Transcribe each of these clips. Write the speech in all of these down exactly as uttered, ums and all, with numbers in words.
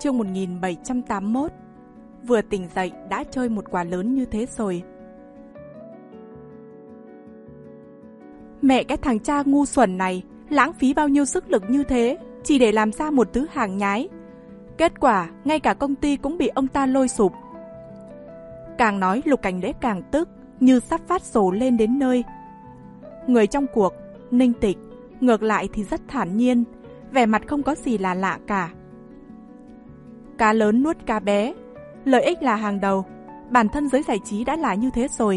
Chương một nghìn bảy trăm tám mươi mốt. Vừa tỉnh dậy đã chơi một quả lớn như thế rồi. Mẹ cái thằng cha ngu xuẩn này, lãng phí bao nhiêu sức lực như thế, chỉ để làm ra một thứ hàng nhái. Kết quả, ngay cả công ty cũng bị ông ta lôi sụp. Càng nói Lục Cảnh Lễ càng tức, như sắp phát rồ lên đến nơi. Người trong cuộc, Ninh Tịch, ngược lại thì rất thản nhiên, vẻ mặt không có gì là lạ cả. Cá lớn nuốt cá bé, lợi ích là hàng đầu, bản thân giới giải trí đã là như thế rồi.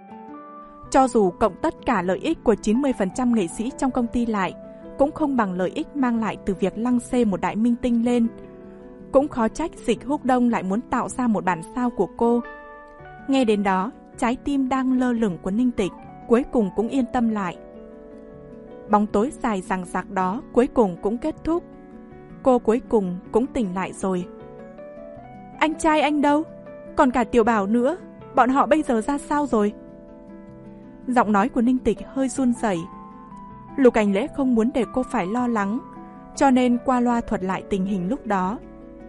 Cho dù cộng tất cả lợi ích của chín mươi phần trăm nghệ sĩ trong công ty lại, cũng không bằng lợi ích mang lại từ việc lăng xê một đại minh tinh lên. Cũng khó trách Dịch Húc Đông lại muốn tạo ra một bản sao của cô. Nghe đến đó, trái tim đang lơ lửng của Ninh Tịch cuối cùng cũng yên tâm lại. Bóng tối dài dằng dặc đó cuối cùng cũng kết thúc. Cô cuối cùng cũng tỉnh lại rồi. Anh trai anh đâu? Còn cả Tiểu Bảo nữa, bọn họ bây giờ ra sao rồi? Giọng nói của Ninh Tịch hơi run rẩy. Lục Cảnh Lễ không muốn để cô phải lo lắng, cho nên qua loa thuật lại tình hình lúc đó.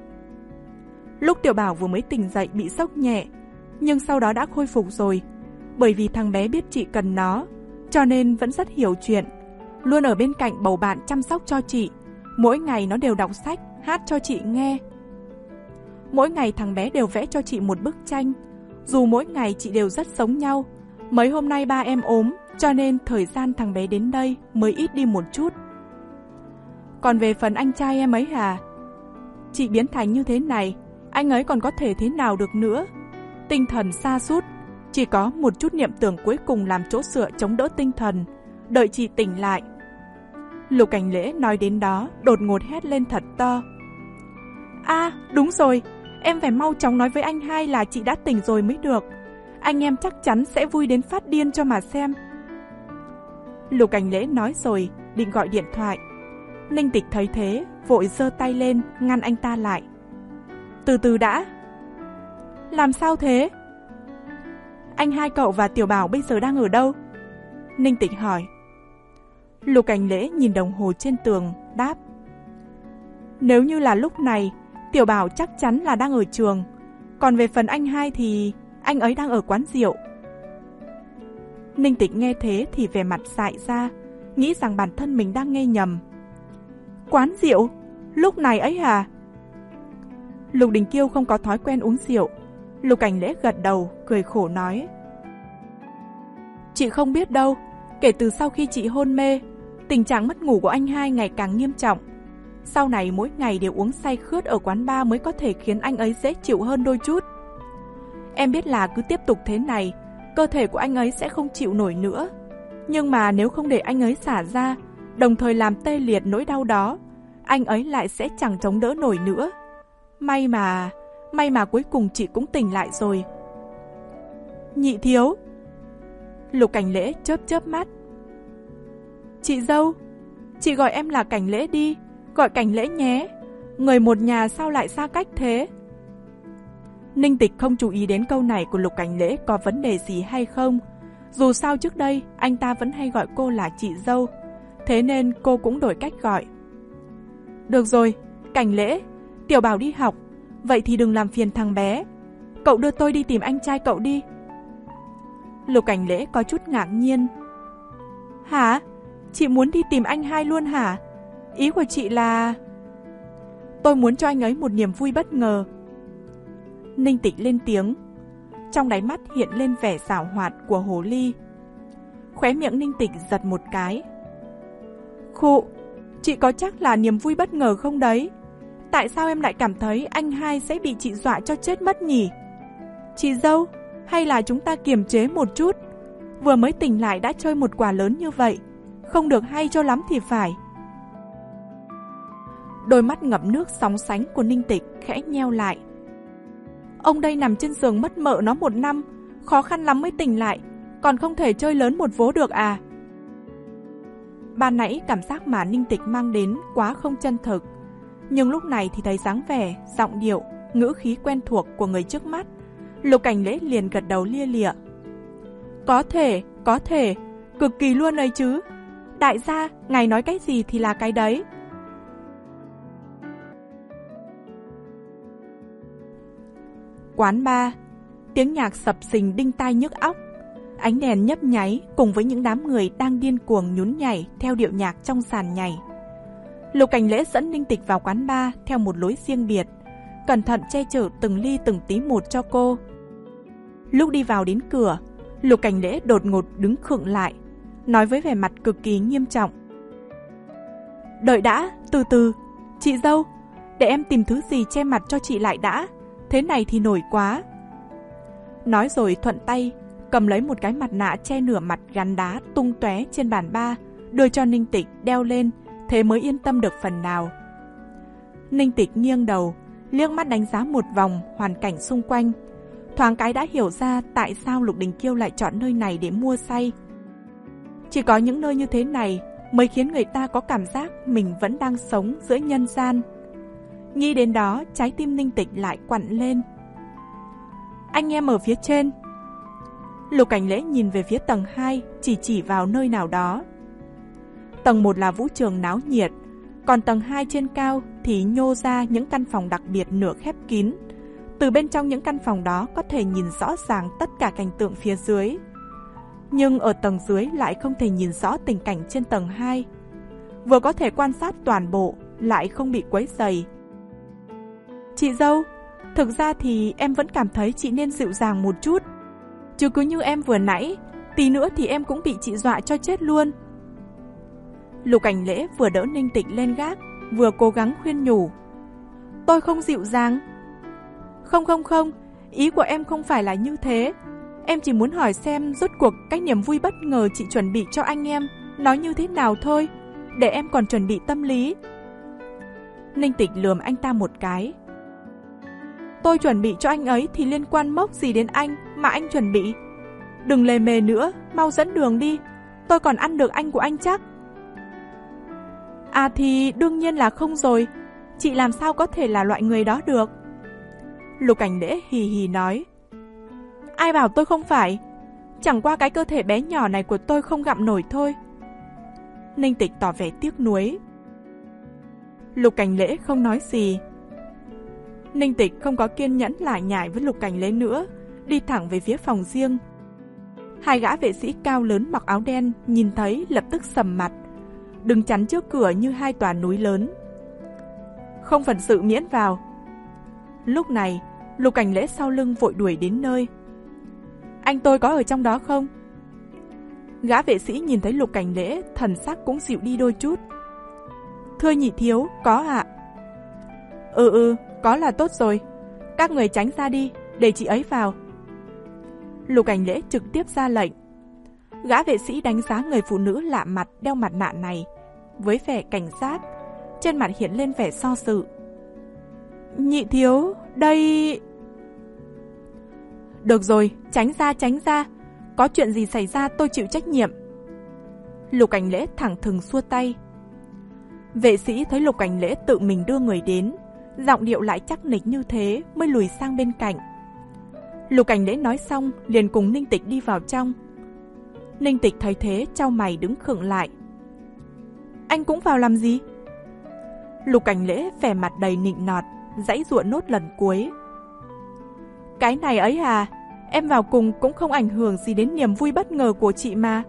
Lúc Tiểu Bảo vừa mới tỉnh dậy bị sốc nhẹ, nhưng sau đó đã khôi phục rồi. Bởi vì thằng bé biết chị cần nó, cho nên vẫn rất hiểu chuyện, luôn ở bên cạnh bầu bạn chăm sóc cho chị. Mỗi ngày nó đều đọc sách, hát cho chị nghe. Mỗi ngày thằng bé đều vẽ cho chị một bức tranh. Dù mỗi ngày chị đều rất giống nhau, mấy hôm nay ba em ốm, cho nên thời gian thằng bé đến đây mới ít đi một chút. Còn về phần anh trai em ấy hả? Chị biến thành như thế này, anh ấy còn có thể thế nào được nữa? Tinh thần sa sút, chỉ có một chút niệm tưởng cuối cùng làm chỗ dựa chống đỡ tinh thần, đợi chị tỉnh lại. Lục Cảnh Lễ nói đến đó, đột ngột hét lên thật to. À, đúng rồi, em phải mau chóng nói với anh hai là chị đã tỉnh rồi mới được. Anh em chắc chắn sẽ vui đến phát điên cho mà xem. Lục Cảnh Lễ nói rồi, định gọi điện thoại. Ninh Tịch thấy thế, vội giơ tay lên, ngăn anh ta lại. Từ từ đã. Làm sao thế? Anh hai cậu và Tiểu Bảo bây giờ đang ở đâu? Ninh Tịch hỏi. Lục Cảnh Lễ nhìn đồng hồ trên tường, đáp. Nếu như là lúc này, Tiểu Bảo chắc chắn là đang ở trường. Còn về phần anh hai thì anh ấy đang ở quán rượu. Ninh Tịch nghe thế thì vẻ mặt dại ra, nghĩ rằng bản thân mình đang nghe nhầm. Quán rượu? Lúc này ấy hả? Lục Đình Kiêu không có thói quen uống rượu. Lục Cảnh Lễ gật đầu, cười khổ nói. Chị không biết đâu, kể từ sau khi chị hôn mê, tình trạng mất ngủ của anh hai ngày càng nghiêm trọng. Sau này mỗi ngày đều uống say khướt ở quán bar mới có thể khiến anh ấy dễ chịu hơn đôi chút. Em biết là cứ tiếp tục thế này, cơ thể của anh ấy sẽ không chịu nổi nữa. Nhưng mà nếu không để anh ấy xả ra, đồng thời làm tê liệt nỗi đau đó, anh ấy lại sẽ chẳng chống đỡ nổi nữa. May mà, may mà cuối cùng chị cũng tỉnh lại rồi. Nhị thiếu. Lục Cảnh Lễ chớp chớp mắt. Chị dâu, chị gọi em là Cảnh Lễ đi, gọi Cảnh Lễ nhé. Người một nhà sao lại xa cách thế? Ninh Tịch không chú ý đến câu này của Lục Cảnh Lễ có vấn đề gì hay không. Dù sao trước đây anh ta vẫn hay gọi cô là chị dâu, thế nên cô cũng đổi cách gọi. Được rồi, Cảnh Lễ, Tiểu Bảo đi học, vậy thì đừng làm phiền thằng bé. Cậu đưa tôi đi tìm anh trai cậu đi. Lục Cảnh Lễ có chút ngạc nhiên. Hả? Chị muốn đi tìm anh hai luôn hả? Ý của chị là... Tôi muốn cho anh ấy một niềm vui bất ngờ. Ninh Tịch lên tiếng. Trong đáy mắt hiện lên vẻ giảo hoạt của hồ ly. Khóe miệng Ninh Tịch giật một cái. Khụ, chị có chắc là niềm vui bất ngờ không đấy? Tại sao em lại cảm thấy anh hai sẽ bị chị dọa cho chết mất nhỉ? Chị dâu, hay là chúng ta kiềm chế một chút? Vừa mới tỉnh lại đã chơi một quả lớn như vậy, không được hay cho lắm thì phải. Đôi mắt ngập nước sóng sánh của Ninh Tịch khẽ nheo lại. Ông đây nằm trên giường mất mợ nó một năm, khó khăn lắm mới tỉnh lại, còn không thể chơi lớn một vố được à? Ban nãy cảm giác mà Ninh Tịch mang đến quá không chân thực, nhưng lúc này thì thấy dáng vẻ, giọng điệu, ngữ khí quen thuộc của người trước mắt. Lục Cảnh Lễ liền gật đầu lia lịa. Có thể, có thể, cực kỳ luôn ấy chứ. Đại gia, ngài nói cái gì thì là cái đấy. quán bar, tiếng nhạc sập sình đinh tai nhức óc, ánh đèn nhấp nháy cùng với những đám người đang điên cuồng nhún nhảy theo điệu nhạc trong sàn nhảy. Lục Cảnh Lễ dẫn Ninh Tịch vào quán bar theo một lối riêng biệt, cẩn thận che chở từng ly từng tí một cho cô. Lúc đi vào đến cửa, Lục Cảnh Lễ đột ngột đứng khựng lại, nói với vẻ mặt cực kỳ nghiêm trọng: "Đợi đã, từ từ, chị dâu, để em tìm thứ gì che mặt cho chị lại đã, thế này thì nổi quá." Nói rồi thuận tay cầm lấy một cái mặt nạ che nửa mặt gắn đá tung tóe trên bàn bar, đưa cho Ninh Tịch đeo lên, thế mới yên tâm được phần nào. Ninh Tịch nghiêng đầu, liếc mắt đánh giá một vòng hoàn cảnh xung quanh, thoáng cái đã hiểu ra tại sao Lục Đình Kiêu lại chọn nơi này để mua say. Chỉ có những nơi như thế này mới khiến người ta có cảm giác mình vẫn đang sống giữa nhân gian. Nghĩ đến đó, trái tim Ninh Tịch lại quặn lên. "Anh em ở phía trên." Lục Cảnh Lễ nhìn về phía tầng hai, chỉ chỉ vào nơi nào đó. Tầng một là vũ trường náo nhiệt, còn tầng hai trên cao thì nhô ra những căn phòng đặc biệt nửa khép kín. Từ bên trong những căn phòng đó có thể nhìn rõ ràng tất cả cảnh tượng phía dưới. Nhưng ở tầng dưới lại không thể nhìn rõ tình cảnh trên tầng hai. Vừa có thể quan sát toàn bộ, lại không bị quấy rầy. "Chị dâu, thực ra thì em vẫn cảm thấy chị nên dịu dàng một chút. Chứ cứ như em vừa nãy, tí nữa thì em cũng bị chị dọa cho chết luôn." Lục Cảnh Lễ vừa đỡ Ninh Tịch lên gác, vừa cố gắng khuyên nhủ: "Tôi không dịu dàng." Không không không, ý của em không phải là như thế. Em chỉ muốn hỏi xem rốt cuộc cái niềm vui bất ngờ chị chuẩn bị cho anh em nó như thế nào thôi, để em còn chuẩn bị tâm lý." Ninh Tịch lườm anh ta một cái. "Tôi chuẩn bị cho anh ấy thì liên quan mốc gì đến anh mà anh chuẩn bị? Đừng lề mề nữa, mau dẫn đường đi, tôi còn ăn được anh của anh chắc." "À thì đương nhiên là không rồi, chị làm sao có thể là loại người đó được." Lục Cảnh Lễ hì hì nói. "Ai bảo tôi không phải, chẳng qua cái cơ thể bé nhỏ này của tôi không gặm nổi thôi." Ninh Tịch tỏ vẻ tiếc nuối. Lục Cảnh Lễ không nói gì. Ninh Tịch không có kiên nhẫn lải nhải với Lục Cảnh Lễ nữa, đi thẳng về phía phòng riêng. Hai gã vệ sĩ cao lớn mặc áo đen nhìn thấy lập tức sầm mặt, đứng chắn trước cửa như hai tòa núi lớn. "Không phận sự miễn vào." Lúc này, Lục Cảnh Lễ sau lưng vội đuổi đến nơi. "Anh tôi có ở trong đó không?" Gã vệ sĩ nhìn thấy Lục Cảnh Lễ, thần sắc cũng dịu đi đôi chút. "Thưa nhị thiếu, có ạ." Ừ ừ, có là tốt rồi. Các người tránh ra đi, để chị ấy vào." Lục Cảnh Lễ trực tiếp ra lệnh. Gã vệ sĩ đánh giá người phụ nữ lạ mặt đeo mặt nạ này với vẻ cảnh giác, trên mặt hiện lên vẻ do dự. "Nhị thiếu, đây..." "Được rồi, tránh ra tránh ra, có chuyện gì xảy ra tôi chịu trách nhiệm." Lục Cảnh Lễ thẳng thừng xua tay. Vệ sĩ thấy Lục Cảnh Lễ tự mình đưa người đến, giọng điệu lại chắc nịch như thế mới lùi sang bên cạnh. Lục Cảnh Lễ nói xong liền cùng Ninh Tịch đi vào trong. Ninh Tịch thấy thế chau mày đứng khựng lại. "Anh cũng vào làm gì?" Lục Cảnh Lễ vẻ mặt đầy nịnh nọt, giãy giụa nốt lần cuối. "Cái này ấy à, em vào cùng cũng không ảnh hưởng gì đến niềm vui bất ngờ của chị mà."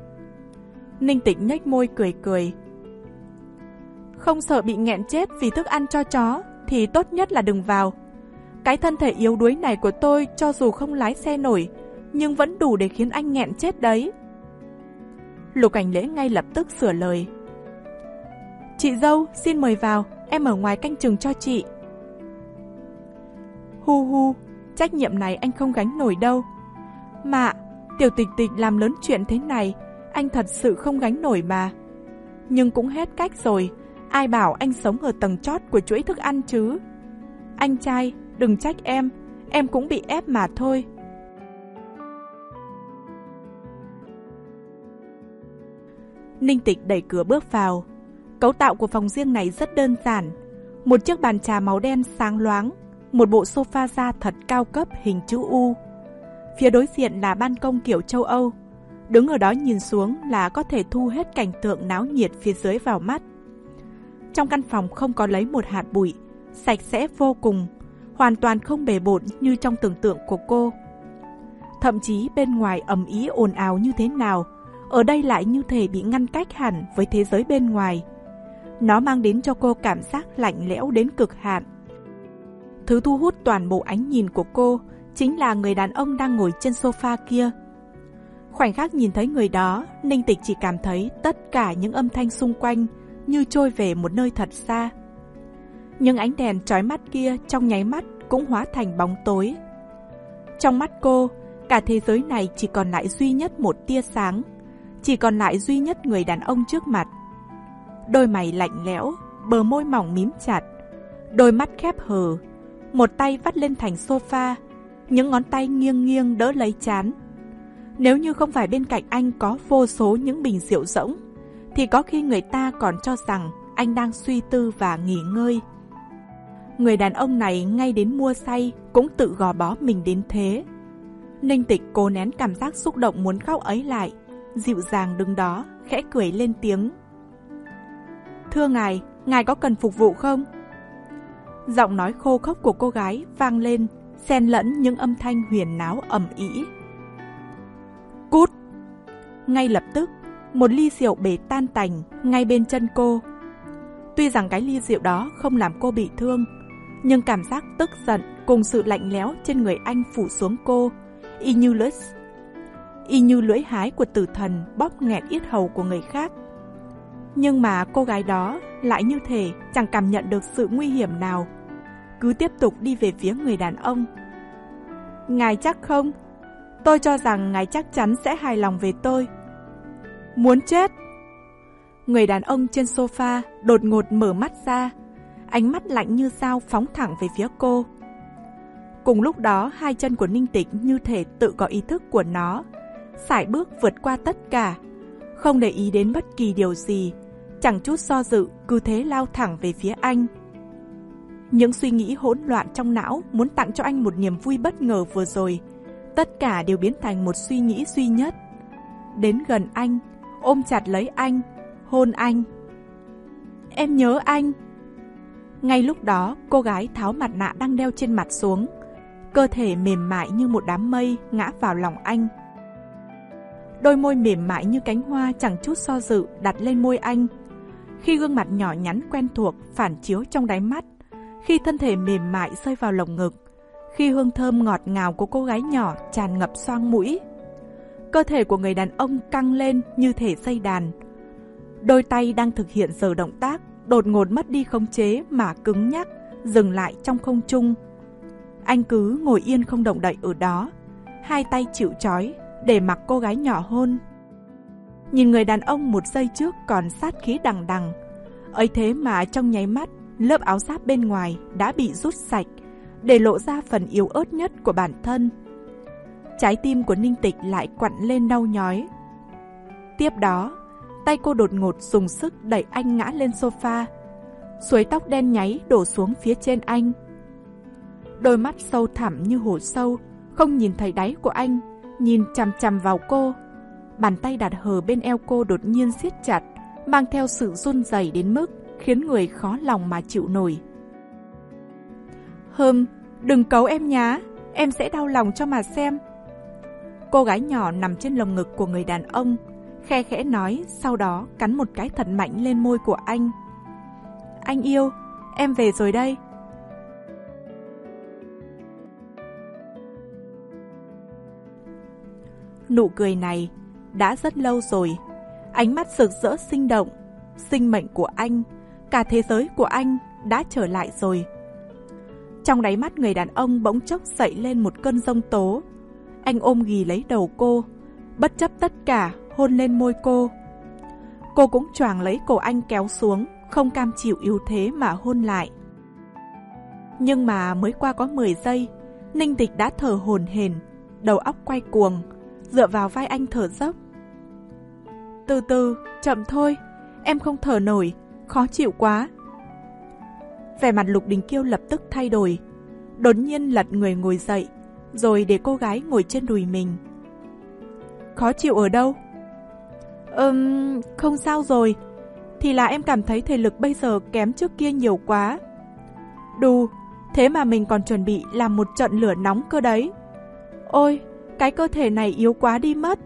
Ninh Tịch nhếch môi cười cười. "Không sợ bị nghẹn chết vì thức ăn cho chó thì tốt nhất là đừng vào. Cái thân thể yếu đuối này của tôi cho dù không lái xe nổi, nhưng vẫn đủ để khiến anh nghẹn chết đấy." Lục Cảnh Lễ ngay lập tức sửa lời. "Chị dâu, xin mời vào, em ở ngoài canh chừng cho chị." "Hu hu, trách nhiệm này anh không gánh nổi đâu. Mà, Tiểu Tịch Tịch làm lớn chuyện thế này, anh thật sự không gánh nổi mà. Nhưng cũng hết cách rồi, ai bảo anh sống ở tầng chót của chuỗi thức ăn chứ. Anh trai, đừng trách em, em cũng bị ép mà thôi." Ninh Tịch đẩy cửa bước vào. Cấu tạo của phòng riêng này rất đơn giản. Một chiếc bàn trà màu đen sáng loáng, một bộ sofa da thật cao cấp hình chữ U. Phía đối diện là ban công kiểu châu Âu. Đứng ở đó nhìn xuống là có thể thu hết cảnh tượng náo nhiệt phía dưới vào mắt. Trong căn phòng không có lấy một hạt bụi, sạch sẽ vô cùng. hoàn toàn không bề bộn như trong tưởng tượng của cô. Thậm chí bên ngoài ầm ĩ ồn ào như thế nào, ở đây lại như thể bị ngăn cách hẳn với thế giới bên ngoài. Nó mang đến cho cô cảm giác lạnh lẽo đến cực hạn. Thứ thu hút toàn bộ ánh nhìn của cô chính là người đàn ông đang ngồi trên sofa kia. Khoảnh khắc nhìn thấy người đó, Ninh Tịch chỉ cảm thấy tất cả những âm thanh xung quanh như trôi về một nơi thật xa. Nhưng ánh đèn chói mắt kia trong nháy mắt cũng hóa thành bóng tối. Trong mắt cô, cả thế giới này chỉ còn lại duy nhất một tia sáng, chỉ còn lại duy nhất người đàn ông trước mặt. Đôi mày lạnh lẽo, bờ môi mỏng mím chặt, đôi mắt khép hờ, một tay vắt lên thành sofa, những ngón tay nghiêng nghiêng đỡ lấy trán. Nếu như không phải bên cạnh anh có vô số những bình rượu rỗng, thì có khi người ta còn cho rằng anh đang suy tư và nghỉ ngơi. Người đàn ông này ngay đến mua say cũng tự gò bó mình đến thế. Ninh Tịch cố nén cảm giác xúc động muốn khóc ấy lại, dịu dàng đứng đó, khẽ cười lên tiếng. Thưa ngài, ngài có cần phục vụ không? Giọng nói khô khốc của cô gái vang lên, xen lẫn những âm thanh huyền náo ầm ĩ. Cút! Ngay lập tức, một ly rượu bể tan tành ngay bên chân cô. Tuy rằng cái ly rượu đó không làm cô bị thương, nhưng cảm giác tức giận cùng sự lạnh lẽo trên người anh phủ xuống cô, y như lưỡi, y như lưỡi hái của tử thần bóp nghẹt yết hầu của người khác. Nhưng mà cô gái đó lại như thể chẳng cảm nhận được sự nguy hiểm nào, cứ tiếp tục đi về phía người đàn ông. Ngài chắc không? Tôi cho rằng ngài chắc chắn sẽ hài lòng về tôi. Muốn chết! Người đàn ông trên sofa đột ngột mở mắt ra, ánh mắt lạnh như dao phóng thẳng về phía cô. Cùng lúc đó, hai chân của Ninh Tịch như thể tự có ý thức của nó, sải bước vượt qua tất cả, không để ý đến bất kỳ điều gì, chẳng chút do dự, cứ thế lao thẳng về phía anh. Những suy nghĩ hỗn loạn trong não muốn tặng cho anh một niềm vui bất ngờ vừa rồi, tất cả đều biến thành một suy nghĩ duy nhất. Đến gần anh, ôm chặt lấy anh, hôn anh. Em nhớ anh. Ngay lúc đó, cô gái tháo mặt nạ đang đeo trên mặt xuống, cơ thể mềm mại như một đám mây ngã vào lòng anh. Đôi môi mềm mại như cánh hoa chẳng chút do dự đặt lên môi anh. Khi gương mặt nhỏ nhắn quen thuộc phản chiếu trong đáy mắt, khi thân thể mềm mại rơi vào lồng ngực, khi hương thơm ngọt ngào của cô gái nhỏ tràn ngập xoang mũi, cơ thể của người đàn ông căng lên như thể dây đàn. Đôi tay đang thực hiện giờ động tác đột ngột mất đi khống chế mà cứng nhắc, dừng lại trong không trung. Anh cứ ngồi yên không động đậy ở đó, hai tay chịu trói để mặc cô gái nhỏ hôn. Nhìn người đàn ông một giây trước còn sát khí đằng đằng, ấy thế mà trong nháy mắt lớp áo giáp bên ngoài đã bị rút sạch, để lộ ra phần yếu ớt nhất của bản thân. Trái tim của Ninh Tịch lại quặn lên đau nhói. Tiếp đó, tay cô đột ngột dùng sức đẩy anh ngã lên sofa, suối tóc đen nháy đổ xuống phía trên anh. Đôi mắt sâu thẳm như hổ sâu, không nhìn thấy đáy của anh, nhìn chằm chằm vào cô. Bàn tay đặt hờ bên eo cô đột nhiên siết chặt, mang theo sự run rẩy đến mức khiến người khó lòng mà chịu nổi. Hừm, đừng cấu em nhá, em sẽ đau lòng cho mà xem. Cô gái nhỏ nằm trên lồng ngực của người đàn ông, khe khẽ nói, sau đó cắn một cái thật mạnh lên môi của anh. Anh yêu, em về rồi đây. Nụ cười này đã rất lâu rồi, ánh mắt rực rỡ sinh động, sinh mệnh của anh, cả thế giới của anh đã trở lại rồi. Trong đáy mắt người đàn ông bỗng chốc dậy lên một cơn giông tố. Anh ôm ghì lấy đầu cô, bất chấp tất cả hôn lên môi cô. Cô cũng choàng lấy cổ anh kéo xuống, không cam chịu yếu thế mà hôn lại. Nhưng mà mới qua có mười giây, Ninh Tịch đã thở hổn hển, đầu óc quay cuồng, dựa vào vai anh thở dốc. Từ từ, chậm thôi, em không thở nổi, khó chịu quá. Vẻ mặt Lục Đình Kiêu lập tức thay đổi, đột nhiên lật người ngồi dậy, rồi để cô gái ngồi trên đùi mình. Khó chịu ở đâu? Ừm, không sao rồi, thì là em cảm thấy thể lực bây giờ kém trước kia nhiều quá. Đù, Thế mà mình còn chuẩn bị làm một trận lửa nóng cơ đấy. Ôi, cái cơ thể này yếu quá đi mất.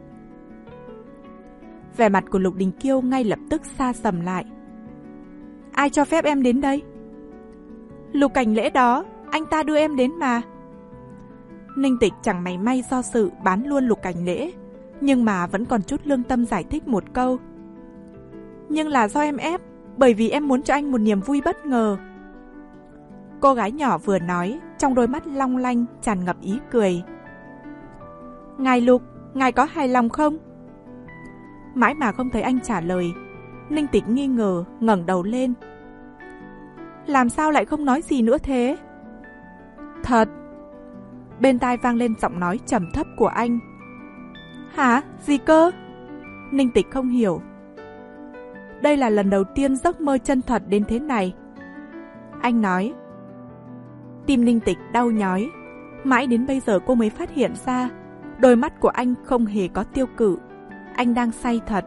Vẻ mặt của Lục Đình Kiêu ngay lập tức sa sầm lại. Ai cho phép em đến đây? Lục Cảnh Lễ đó, anh ta đưa em đến mà. Ninh Tịch chẳng mảy may do sự bán luôn Lục Cảnh Lễ, nhưng mà vẫn còn chút lương tâm giải thích một câu. Nhưng là do em ép, bởi vì em muốn cho anh một niềm vui bất ngờ. Cô gái nhỏ vừa nói, trong đôi mắt long lanh tràn ngập ý cười. Ngài Lục, ngài có hài lòng không? Mãi mà không thấy anh trả lời, Ninh Tịch nghi ngờ ngẩng đầu lên. Làm sao lại không nói gì nữa thế? Thật. Bên tai vang lên giọng nói trầm thấp của anh. Hả? Gì cơ? Ninh Tịch không hiểu. Đây là lần đầu tiên giấc mơ chân thật đến thế này. Anh nói. Tim Ninh Tịch đau nhói. Mãi đến bây giờ cô mới phát hiện ra đôi mắt của anh không hề có tiêu cự. Anh đang say thật.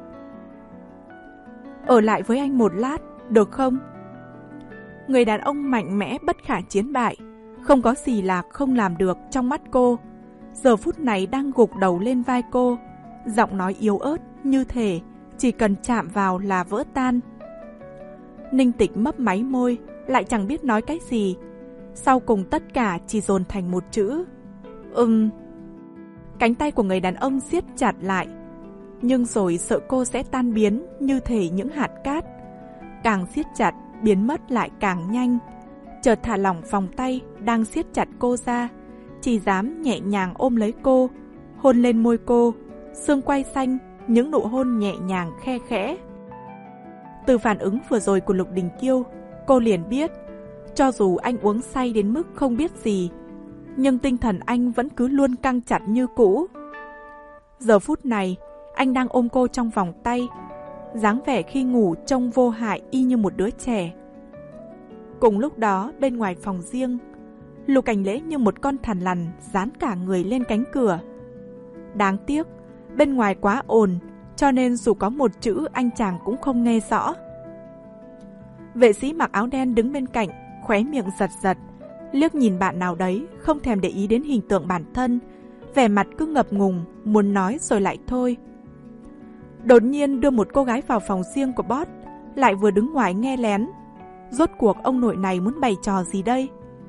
Ở lại với anh một lát, được không? Người đàn ông mạnh mẽ bất khả chiến bại, không có gì là không làm được trong mắt cô. Giờ phút này đang gục đầu lên vai cô, giọng nói yếu ớt như thể chỉ cần chạm vào là vỡ tan. Ninh Tịch mấp máy môi, lại chẳng biết nói cái gì. Sau cùng tất cả chỉ dồn thành một chữ. Ừm. Cánh tay của người đàn ông siết chặt lại, nhưng rồi sợ cô sẽ tan biến như thể những hạt cát. Càng siết chặt, biến mất lại càng nhanh. Chợt thả lỏng vòng tay đang siết chặt cô ra, chỉ dám nhẹ nhàng ôm lấy cô, hôn lên môi cô, xương quai xanh, những nụ hôn nhẹ nhàng khe khẽ. Từ phản ứng vừa rồi của Lục Đình Kiêu, cô liền biết, cho dù anh uống say đến mức không biết gì, nhưng tinh thần anh vẫn cứ luôn căng chặt như cũ. Giờ phút này, anh đang ôm cô trong vòng tay, dáng vẻ khi ngủ trông vô hại y như một đứa trẻ. Cùng lúc đó, bên ngoài phòng riêng, Lục Cảnh Lễ như một con thằn lằn dán cả người lên cánh cửa. Đáng tiếc, bên ngoài quá ồn, cho nên dù có một chữ anh chàng cũng không nghe rõ. Vệ sĩ mặc áo đen đứng bên cạnh, khóe miệng giật giật, liếc nhìn bạn nào đấy, không thèm để ý đến hình tượng bản thân, vẻ mặt cứ ngập ngùng, muốn nói rồi lại thôi. Đột nhiên đưa một cô gái vào phòng riêng của boss, lại vừa đứng ngoài nghe lén. Rốt cuộc ông nội này muốn bày trò gì đây?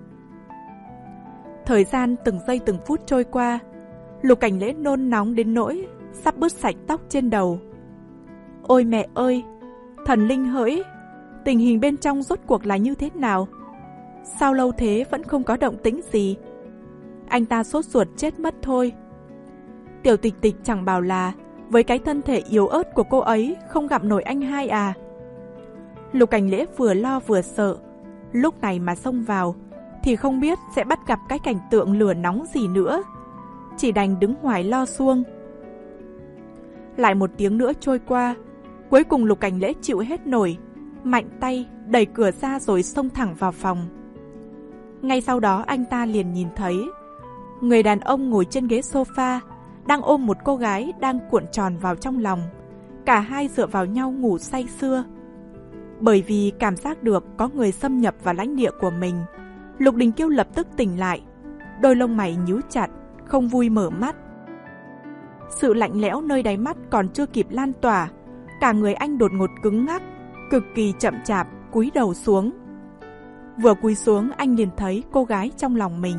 Thời gian từng giây từng phút trôi qua, Lục Cảnh Lễ nôn nóng đến nỗi sắp bứt sạch tóc trên đầu. Ôi mẹ ơi, thần linh hỡi, tình hình bên trong rốt cuộc là như thế nào? Sao lâu thế vẫn không có động tĩnh gì? Anh ta sốt ruột chết mất thôi. Tiểu Tịch Tịch chẳng bảo là với cái thân thể yếu ớt của cô ấy không gặp nổi anh hai à? Lục Cảnh Lễ vừa lo vừa sợ, lúc này mà xông vào thì không biết sẽ bắt gặp cái cảnh tượng lửa nóng gì nữa. Chỉ đành đứng ngoài lo xuông. Lại một tiếng nữa trôi qua, cuối cùng Lục Cảnh Lễ chịu hết nổi, mạnh tay đẩy cửa ra rồi xông thẳng vào phòng. Ngay sau đó anh ta liền nhìn thấy người đàn ông ngồi trên ghế sofa đang ôm một cô gái đang cuộn tròn vào trong lòng. Cả hai dựa vào nhau ngủ say sưa. Bởi vì cảm giác được có người xâm nhập vào lãnh địa của mình, Lục Đình Kiêu lập tức tỉnh lại, đôi lông mày nhíu chặt, không vui mở mắt. Sự lạnh lẽo nơi đáy mắt còn chưa kịp lan tỏa, cả người anh đột ngột cứng ngắc, cực kỳ chậm chạp cúi đầu xuống. Vừa cúi xuống anh liền thấy cô gái trong lòng mình.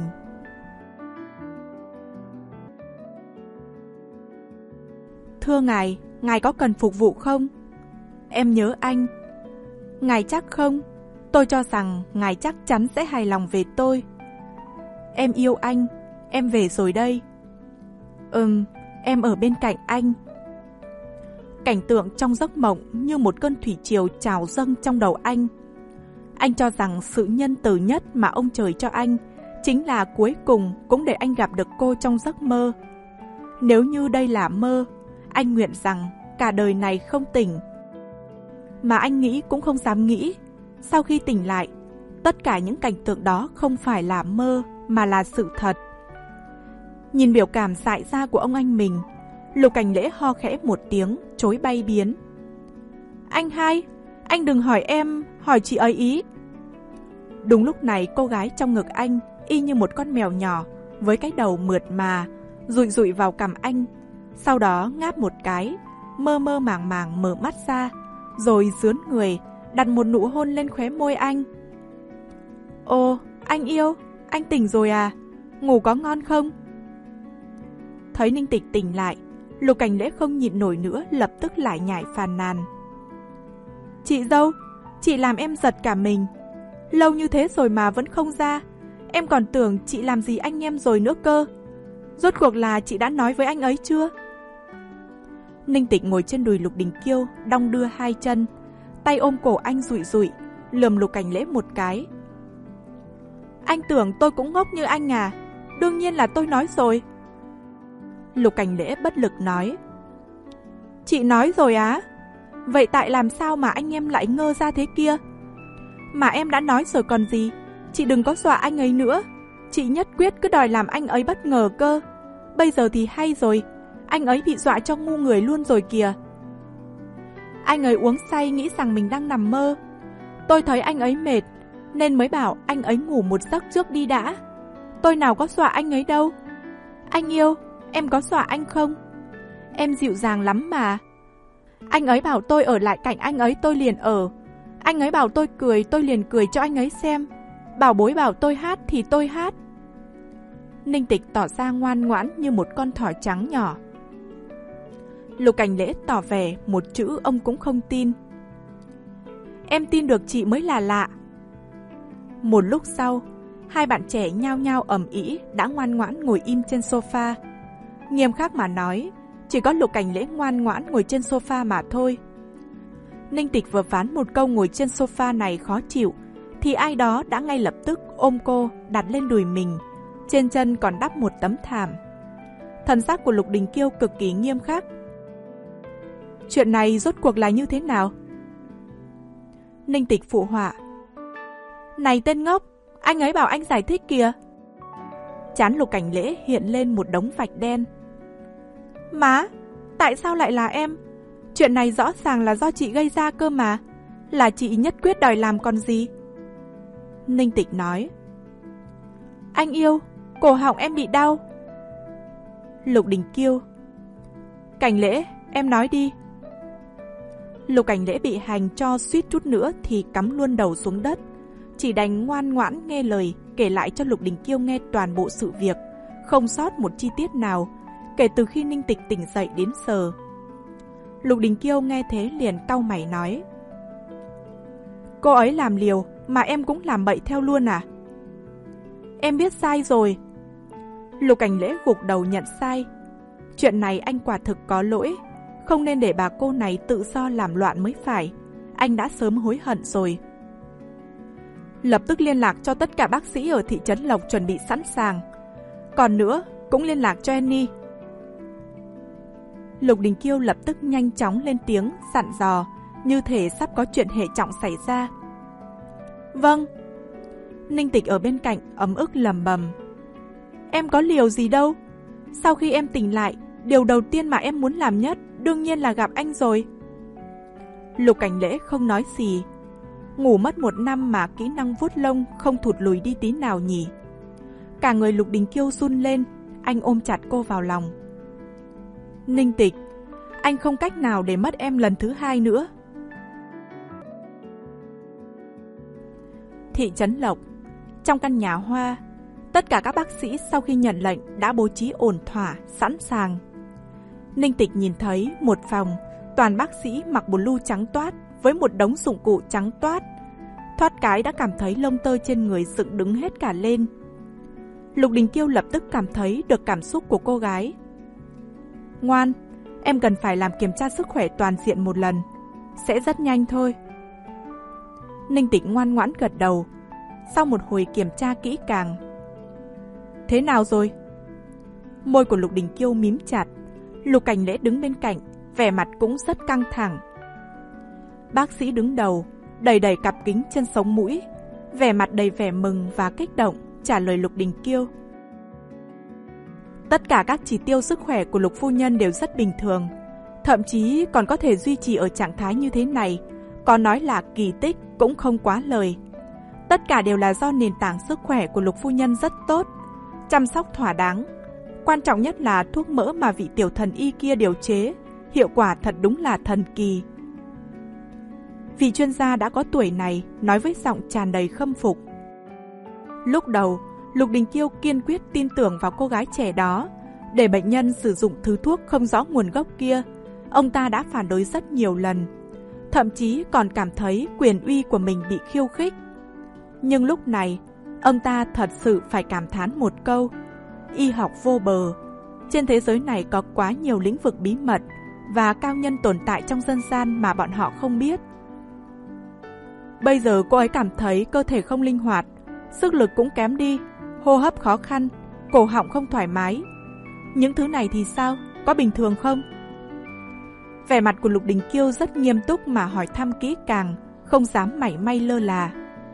Thưa ngài, ngài có cần phục vụ không? Em nhớ anh. Ngài chắc không? Tôi cho rằng ngài chắc chắn sẽ hài lòng về tôi. Em yêu anh, em về rồi đây. Ừm, em ở bên cạnh anh. Cảnh tượng trong giấc mộng như một cơn thủy triều trào dâng trong đầu anh. Anh cho rằng sự nhân từ nhất mà ông trời cho anh chính là cuối cùng cũng để anh gặp được cô trong giấc mơ. Nếu như đây là mơ, anh nguyện rằng cả đời này không tỉnh. Mà anh nghĩ cũng không dám nghĩ, sau khi tỉnh lại, tất cả những cảnh tượng đó không phải là mơ mà là sự thật. Nhìn biểu cảm dại ra của ông anh mình, Lục Cảnh Lễ ho khẽ một tiếng, chối bay biến. Anh hai, anh đừng hỏi em, hỏi chị ấy ý. Đúng lúc này cô gái trong ngực anh y như một con mèo nhỏ với cái đầu mượt mà, dụi dụi vào cằm anh, sau đó ngáp một cái, mơ mơ màng màng mở mắt ra, rồi rướn người, đặt một nụ hôn lên khóe môi anh. Ô, anh yêu, anh tỉnh rồi à? Ngủ có ngon không? Thấy Ninh Tịch tỉnh lại, Lục Cảnh Lễ không nhịn nổi nữa, lập tức lại nhảy phàn nàn. Chị dâu, chị làm em giật cả mình. Lâu như thế rồi mà vẫn không ra. Em còn tưởng chị làm gì anh em rồi nữa cơ. Rốt cuộc là chị đã nói với anh ấy chưa? Ninh Tịch ngồi trên đùi Lục Đình Kiêu, đong đưa hai chân, tay ôm cổ anh rụi rụi, lườm Lục Cảnh Lễ một cái. Anh tưởng tôi cũng ngốc như anh à? Đương nhiên là tôi nói rồi. Lục Cảnh Lễ bất lực nói. Chị nói rồi á? Vậy tại làm sao mà anh em lại ngơ ra thế kia? Mà em đã nói rồi còn gì. Chị đừng có dọa anh ấy nữa. Chị nhất quyết cứ đòi làm anh ấy bất ngờ cơ. Bây giờ thì hay rồi, anh ấy bị dọa cho ngu người luôn rồi kìa. Anh ấy uống say nghĩ rằng mình đang nằm mơ. Tôi thấy anh ấy mệt nên mới bảo anh ấy ngủ một giấc trước đi đã. Tôi nào có dọa anh ấy đâu. Anh yêu, em có dọa anh không? Em dịu dàng lắm mà. Anh ấy bảo tôi ở lại cạnh anh ấy tôi liền ở. Anh ấy bảo tôi cười tôi liền cười cho anh ấy xem. Bảo bối bảo tôi hát thì tôi hát. Ninh Tịch tỏ ra ngoan ngoãn như một con thỏ trắng nhỏ. Lục Cảnh Lễ tỏ vẻ một chữ ông cũng không tin. Em tin được chị mới là lạ. Một lúc sau, hai bạn trẻ nhao nhao ầm ĩ đã ngoan ngoãn ngồi im trên sofa. Nghiêm khắc mà nói, chỉ có Lục Cảnh Lễ ngoan ngoãn ngồi trên sofa mà thôi. Ninh Tịch vừa phán một câu ngồi trên sofa này khó chịu, thì ai đó đã ngay lập tức ôm cô đặt lên đùi mình, trên chân còn đắp một tấm thảm. Thần sắc của Lục Đình Kiêu cực kỳ nghiêm khắc. Chuyện này rốt cuộc là như thế nào? Ninh Tịch phụ họa. Này tên ngốc, anh ấy bảo anh giải thích kìa. Trán Lục Cảnh Lễ hiện lên một đống vạch đen. Má, tại sao lại là em? Chuyện này rõ ràng là do chị gây ra cơ mà. Là chị nhất quyết đòi làm còn gì. Ninh Tịch nói. Anh yêu, cổ họng em bị đau. Lục Đình Kiêu. Cảnh Lễ, em nói đi. Lục Cảnh Lễ bị hành cho suýt chút nữa thì cắm luôn đầu xuống đất, chỉ đành ngoan ngoãn nghe lời kể lại cho Lục Đình Kiêu nghe toàn bộ sự việc, không sót một chi tiết nào, kể từ khi Ninh Tịch tỉnh dậy đến giờ. Lục Đình Kiêu nghe thế liền cau mày nói. Cô ấy làm liều mà em cũng làm bậy theo luôn à? Em biết sai rồi. Lục Cảnh Lễ gục đầu nhận sai. Chuyện này anh quả thực có lỗi, không nên để bà cô này tự do làm loạn mới phải. Anh đã sớm hối hận rồi. Lập tức liên lạc cho tất cả bác sĩ ở thị trấn Lộc chuẩn bị sẵn sàng. Còn nữa, cũng liên lạc cho Annie. Lục Đình Kiêu lập tức nhanh chóng lên tiếng dặn dò, như thể sắp có chuyện hệ trọng xảy ra. Vâng. Ninh Tịch ở bên cạnh ấm ức lầm bầm. Em có liều gì đâu. Sau khi em tỉnh lại, điều đầu tiên mà em muốn làm nhất đương nhiên là gặp anh rồi. Lục Cảnh Lễ không nói gì. Ngủ mất một năm mà kỹ năng vuốt lông không thụt lùi đi tí nào nhỉ. Cả người Lục Đình Kiêu run lên, anh ôm chặt cô vào lòng. Ninh Tịch, anh không cách nào để mất em lần thứ hai nữa. Thị trấn Lộc, trong căn nhà hoa, tất cả các bác sĩ sau khi nhận lệnh đã bố trí ổn thỏa, sẵn sàng. Ninh Tịch nhìn thấy một phòng, toàn bác sĩ mặc blue trắng toát với một đống dụng cụ trắng toát. Thoát cái đã cảm thấy lông tơ trên người dựng đứng hết cả lên. Lục Đình Kiêu lập tức cảm thấy được cảm xúc của cô gái. Ngoan, em cần phải làm kiểm tra sức khỏe toàn diện một lần. Sẽ rất nhanh thôi. Ninh Tịch ngoan ngoãn gật đầu. Sau một hồi kiểm tra kỹ càng. Thế nào rồi? Môi của Lục Đình Kiêu mím chặt. Lục Cảnh Lễ đứng bên cạnh, vẻ mặt cũng rất căng thẳng. Bác sĩ đứng đầu, đẩy đẩy cặp kính trên sống mũi, vẻ mặt đầy vẻ mừng và kích động, trả lời Lục Đình Kiêu. Tất cả các chỉ tiêu sức khỏe của Lục phu nhân đều rất bình thường, thậm chí còn có thể duy trì ở trạng thái như thế này, có nói là kỳ tích cũng không quá lời. Tất cả đều là do nền tảng sức khỏe của Lục phu nhân rất tốt, chăm sóc thỏa đáng. Quan trọng nhất là thuốc mỡ mà vị tiểu thần y kia điều chế, hiệu quả thật đúng là thần kỳ. Vị chuyên gia đã có tuổi này nói với giọng tràn đầy khâm phục. Lúc đầu, Lục Đình Kiêu kiên quyết tin tưởng vào cô gái trẻ đó. Để bệnh nhân sử dụng thứ thuốc không rõ nguồn gốc kia, ông ta đã phản đối rất nhiều lần, thậm chí còn cảm thấy quyền uy của mình bị khiêu khích. Nhưng lúc này, ông ta thật sự phải cảm thán một câu: y học vô bờ. Trên thế giới này có quá nhiều lĩnh vực bí mật và cao nhân tồn tại trong dân gian mà bọn họ không biết. Bây giờ cô ấy cảm thấy cơ thể không linh hoạt, sức lực cũng kém đi, hô hấp khó khăn, cổ họng không thoải mái. Những thứ này thì sao? Có bình thường không? Vẻ mặt của Lục Đình Kiêu rất nghiêm túc mà hỏi thăm kỹ càng, không dám mảy may lơ là.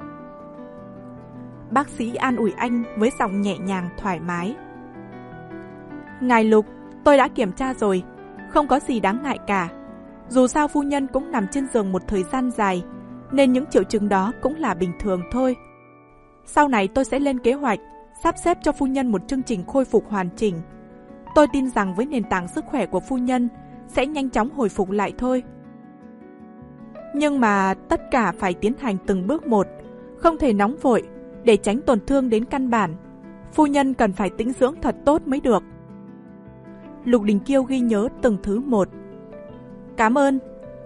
Bác sĩ an ủi anh với giọng nhẹ nhàng thoải mái. Ngài Lục, tôi đã kiểm tra rồi, không có gì đáng ngại cả. Dù sao phu nhân cũng nằm trên giường một thời gian dài, nên những triệu chứng đó cũng là bình thường thôi. Sau này tôi sẽ lên kế hoạch, sắp xếp cho phu nhân một chương trình khôi phục hoàn chỉnh. Tôi tin rằng với nền tảng sức khỏe của phu nhân sẽ nhanh chóng hồi phục lại thôi. Nhưng mà tất cả phải tiến hành từng bước một, không thể nóng vội, để tránh tổn thương đến căn bản. Phu nhân cần phải tĩnh dưỡng thật tốt mới được. Lục Đình Kiêu ghi nhớ từng thứ một. Cảm ơn.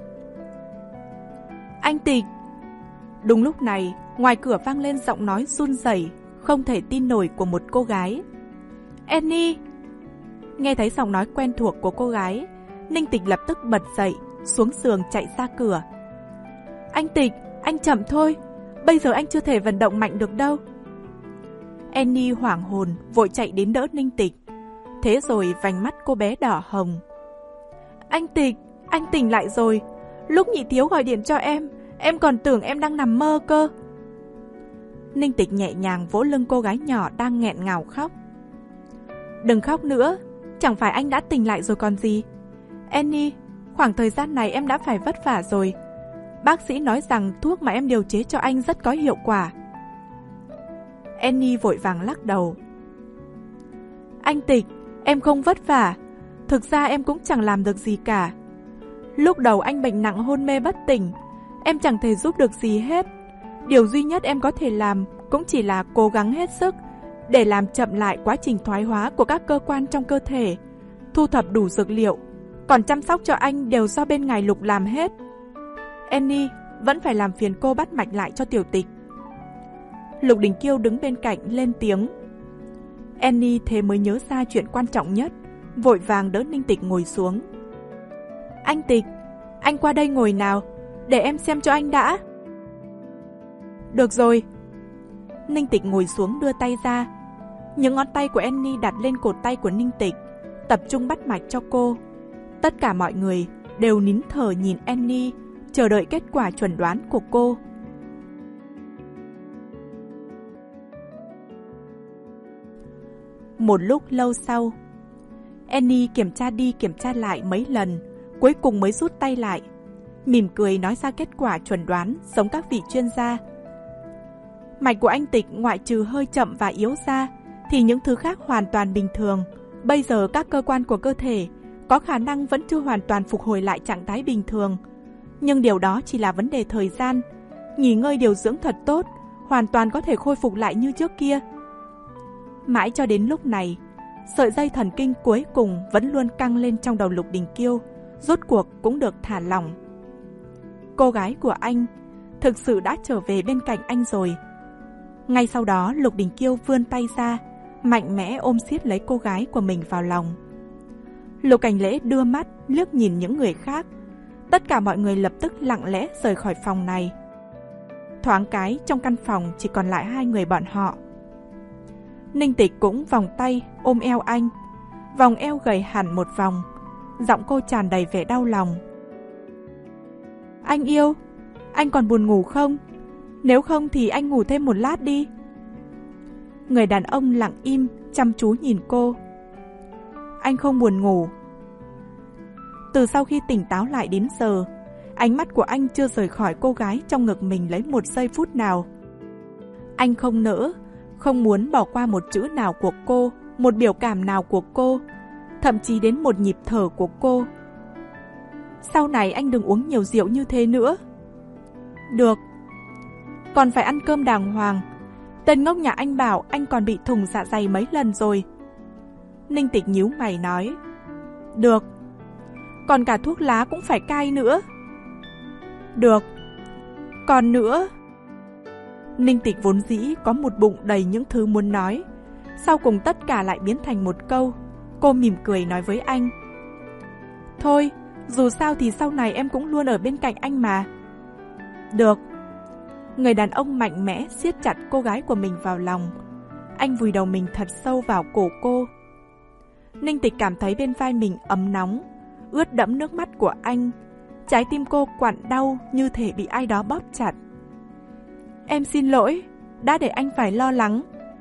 Anh Tịch. Đúng lúc này, ngoài cửa vang lên giọng nói run rẩy, không thể tin nổi của một cô gái. Annie. Nghe thấy giọng nói quen thuộc của cô gái, Ninh Tịch lập tức bật dậy, xuống giường chạy ra cửa. Anh Tịch, anh chậm thôi, bây giờ anh chưa thể vận động mạnh được đâu. Annie hoảng hồn, vội chạy đến đỡ Ninh Tịch. Thế rồi vành mắt cô bé đỏ hồng. Anh Tịch, anh tỉnh lại rồi. Lúc nhị thiếu gọi điện cho em, em còn tưởng em đang nằm mơ cơ. Ninh Tịch nhẹ nhàng vỗ lưng cô gái nhỏ đang nghẹn ngào khóc. Đừng khóc nữa, chẳng phải anh đã tỉnh lại rồi còn gì. Annie, khoảng thời gian này em đã phải vất vả rồi. Bác sĩ nói rằng thuốc mà em điều chế cho anh rất có hiệu quả. Annie vội vàng lắc đầu. Anh Tịch, em không vất vả. Thực ra em cũng chẳng làm được gì cả. Lúc đầu anh bệnh nặng hôn mê bất tỉnh, em chẳng thể giúp được gì hết. Điều duy nhất em có thể làm cũng chỉ là cố gắng hết sức để làm chậm lại quá trình thoái hóa của các cơ quan trong cơ thể, thu thập đủ dược liệu, còn chăm sóc cho anh đều do bên ngài Lục làm hết. Annie, vẫn phải làm phiền cô bắt mạch lại cho Tiểu Tịch. Lục Đình Kiêu đứng bên cạnh lên tiếng. Annie thế mới nhớ ra chuyện quan trọng nhất, vội vàng đỡ Ninh Tịch ngồi xuống. Anh Tịch, anh qua đây ngồi nào, để em xem cho anh đã. Được rồi. Ninh Tịch ngồi xuống đưa tay ra. Những ngón tay của Annie đặt lên cột tay của Ninh Tịch, tập trung bắt mạch cho cô. Tất cả mọi người đều nín thở nhìn Annie, chờ đợi kết quả chuẩn đoán của cô. Một lúc lâu sau, Annie kiểm tra đi kiểm tra lại mấy lần, cuối cùng mới rút tay lại, mỉm cười nói ra kết quả chuẩn đoán giống các vị chuyên gia. Mạch của anh Tịch ngoại trừ hơi chậm và yếu ra, thì những thứ khác hoàn toàn bình thường. Bây giờ các cơ quan của cơ thể có khả năng vẫn chưa hoàn toàn phục hồi lại trạng thái bình thường. Nhưng điều đó chỉ là vấn đề thời gian. Nghỉ ngơi điều dưỡng thật tốt, hoàn toàn có thể khôi phục lại như trước kia. Mãi cho đến lúc này, sợi dây thần kinh cuối cùng vẫn luôn căng lên trong đầu Lục Đình Kiêu, rốt cuộc cũng được thả lỏng. Cô gái của anh thực sự đã trở về bên cạnh anh rồi. Ngay sau đó Lục Đình Kiêu vươn tay ra, mạnh mẽ ôm siết lấy cô gái của mình vào lòng. Lục Cảnh Lễ đưa mắt liếc nhìn những người khác. Tất cả mọi người lập tức lặng lẽ rời khỏi phòng này. Thoáng cái trong căn phòng chỉ còn lại hai người bọn họ. Ninh Tịch cũng vòng tay ôm eo anh, vòng eo gầy hẳn một vòng, giọng cô tràn đầy vẻ đau lòng. Anh yêu, anh còn buồn ngủ không? Nếu không thì anh ngủ thêm một lát đi. Người đàn ông lặng im chăm chú nhìn cô. Anh không buồn ngủ. Từ sau khi tỉnh táo lại đến giờ, ánh mắt của anh chưa rời khỏi cô gái trong ngực mình lấy một giây phút nào. Anh không nỡ, không muốn bỏ qua một chữ nào của cô, một biểu cảm nào của cô, thậm chí đến một nhịp thở của cô. Sau này anh đừng uống nhiều rượu như thế nữa. Được. Còn phải ăn cơm đàng hoàng. Tên ngốc nhà anh bảo anh còn bị thủng dạ dày mấy lần rồi. Ninh Tịch nhíu mày nói. Được. Còn cả thuốc lá cũng phải cai nữa. Được. Còn nữa. Ninh Tịch vốn dĩ có một bụng đầy những thứ muốn nói, sau cùng tất cả lại biến thành một câu. Cô mỉm cười nói với anh. Thôi, dù sao thì sau này em cũng luôn ở bên cạnh anh mà. Được. Người đàn ông mạnh mẽ siết chặt cô gái của mình vào lòng. Anh vùi đầu mình thật sâu vào cổ cô. Ninh Tịch cảm thấy bên vai mình ấm nóng, ướt đẫm nước mắt của anh. Trái tim cô quặn đau như thể bị ai đó bóp chặt. Em xin lỗi, đã để anh phải lo lắng.